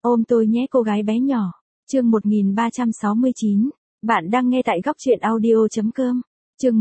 Ôm tôi nhé cô gái bé nhỏ. Chương 1369. Bạn đang nghe tại góc truyện audio.com. Chương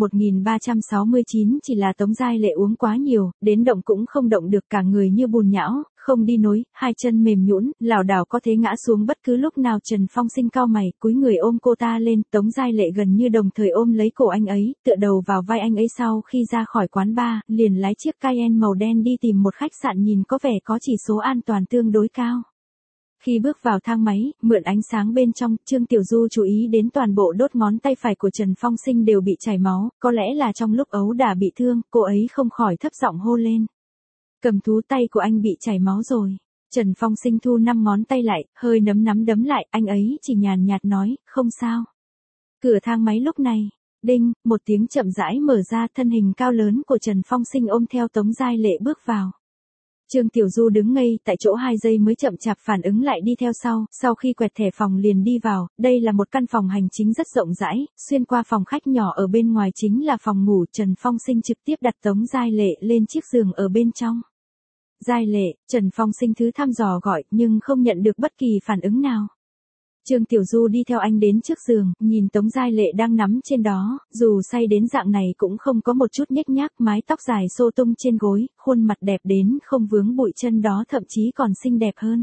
1369 chỉ là Tống Giai Lệ uống quá nhiều, đến động cũng không động được, cả người như bùn nhão, không đi nối, hai chân mềm nhũn, lảo đảo có thể ngã xuống bất cứ lúc nào. Trần Phong Sinh cau mày, cúi người ôm cô ta lên, Tống Giai Lệ gần như đồng thời ôm lấy cổ anh ấy, tựa đầu vào vai anh ấy. Sau khi ra khỏi quán bar, liền lái chiếc Cayenne màu đen đi tìm một khách sạn nhìn có vẻ có chỉ số an toàn tương đối cao. Khi bước vào thang máy, mượn ánh sáng bên trong, Trương Tiểu Du chú ý đến toàn bộ đốt ngón tay phải của Trần Phong Sinh đều bị chảy máu, có lẽ là trong lúc ấu đả bị thương, cô ấy không khỏi thấp giọng hô lên. Cầm thú, tay của anh bị chảy máu rồi. Trần Phong Sinh thu 5 ngón tay lại, hơi nắm đấm lại, anh ấy chỉ nhàn nhạt nói, không sao. Cửa thang máy lúc này, đinh, một tiếng chậm rãi mở ra, thân hình cao lớn của Trần Phong Sinh ôm theo Tống Giai Lệ bước vào. Trương Tiểu Du đứng ngây tại chỗ 2 giây mới chậm chạp phản ứng lại đi theo sau khi quẹt thẻ phòng liền đi vào. Đây là một căn phòng hành chính rất rộng rãi, xuyên qua phòng khách nhỏ ở bên ngoài chính là phòng ngủ. Trần Phong Sinh trực tiếp đặt Tống Giai Lệ lên chiếc giường ở bên trong. Giai Lệ, Trần Phong Sinh thứ thăm dò gọi nhưng không nhận được bất kỳ phản ứng nào. Trương Tiểu Du đi theo anh đến trước giường, nhìn Tống Giai Lệ đang nằm trên đó, dù say đến dạng này cũng không có một chút nhếch nhác, mái tóc dài xô tung trên gối, khuôn mặt đẹp đến không vướng bụi, chân đó thậm chí còn xinh đẹp hơn.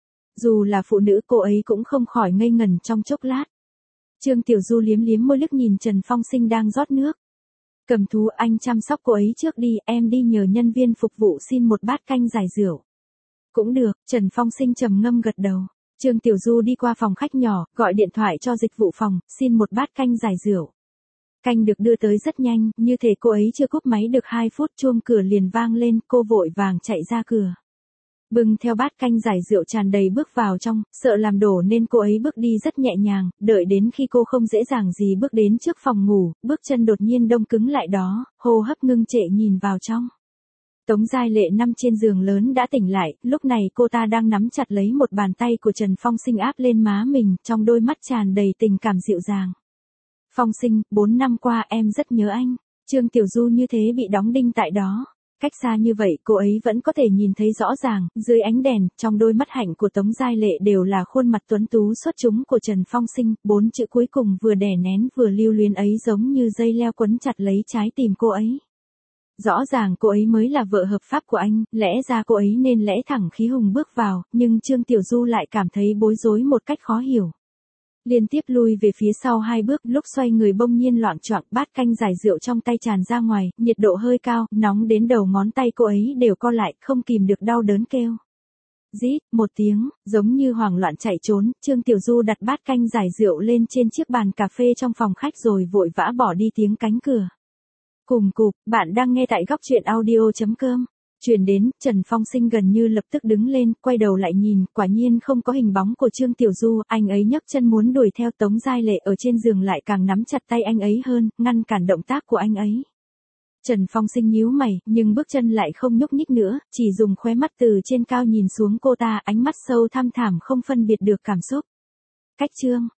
Dù là phụ nữ cô ấy cũng không khỏi ngây ngẩn trong chốc lát. Trương Tiểu Du liếm môi liếc nhìn Trần Phong Sinh đang rót nước. Cầm thú, anh chăm sóc cô ấy trước đi, em đi nhờ nhân viên phục vụ xin một bát canh giải rượu. Cũng được, Trần Phong Sinh trầm ngâm gật đầu. Trương Tiểu Du đi qua phòng khách nhỏ, gọi điện thoại cho dịch vụ phòng, xin một bát canh giải rượu. Canh được đưa tới rất nhanh, như thể cô ấy chưa cúp máy được 2 phút, chuông cửa liền vang lên, cô vội vàng chạy ra cửa. Bưng theo bát canh giải rượu tràn đầy bước vào trong, sợ làm đổ nên cô ấy bước đi rất nhẹ nhàng, đợi đến khi cô không dễ dàng gì bước đến trước phòng ngủ, bước chân đột nhiên đông cứng lại đó, hô hấp ngưng trệ nhìn vào trong. Tống Giai Lệ nằm trên giường lớn đã tỉnh lại, lúc này cô ta đang nắm chặt lấy một bàn tay của Trần Phong Sinh áp lên má mình, trong đôi mắt tràn đầy tình cảm dịu dàng. Phong Sinh, 4 năm qua em rất nhớ anh. Trương Tiểu Du như thế bị đóng đinh tại đó. Cách xa như vậy cô ấy vẫn có thể nhìn thấy rõ ràng, dưới ánh đèn, trong đôi mắt hạnh của Tống Giai Lệ đều là khuôn mặt tuấn tú xuất chúng của Trần Phong Sinh, 4 chữ cuối cùng vừa đè nén vừa lưu luyến ấy giống như dây leo quấn chặt lấy trái tim cô ấy. Rõ ràng cô ấy mới là vợ hợp pháp của anh, lẽ ra cô ấy nên lẽ thẳng khí hùng bước vào, nhưng Trương Tiểu Du lại cảm thấy bối rối một cách khó hiểu. Liên tiếp lui về phía sau 2 bước, lúc xoay người bỗng nhiên loạng choạng, bát canh giải rượu trong tay tràn ra ngoài, nhiệt độ hơi cao, nóng đến đầu ngón tay cô ấy đều co lại, không kìm được đau đớn kêu. Rít, một tiếng, giống như hoảng loạn chạy trốn, Trương Tiểu Du đặt bát canh giải rượu lên trên chiếc bàn cà phê trong phòng khách rồi vội vã bỏ đi tiếng cánh cửa. Cùng cụp, bạn đang nghe tại góc truyện audio.com. Truyền đến, Trần Phong Sinh gần như lập tức đứng lên, quay đầu lại nhìn, quả nhiên không có hình bóng của Trương Tiểu Du, anh ấy nhấc chân muốn đuổi theo. Tống Giai Lệ ở trên giường lại càng nắm chặt tay anh ấy hơn, ngăn cản động tác của anh ấy. Trần Phong Sinh nhíu mày, nhưng bước chân lại không nhúc nhích nữa, chỉ dùng khóe mắt từ trên cao nhìn xuống cô ta, ánh mắt sâu thăm thẳm không phân biệt được cảm xúc. Cách chương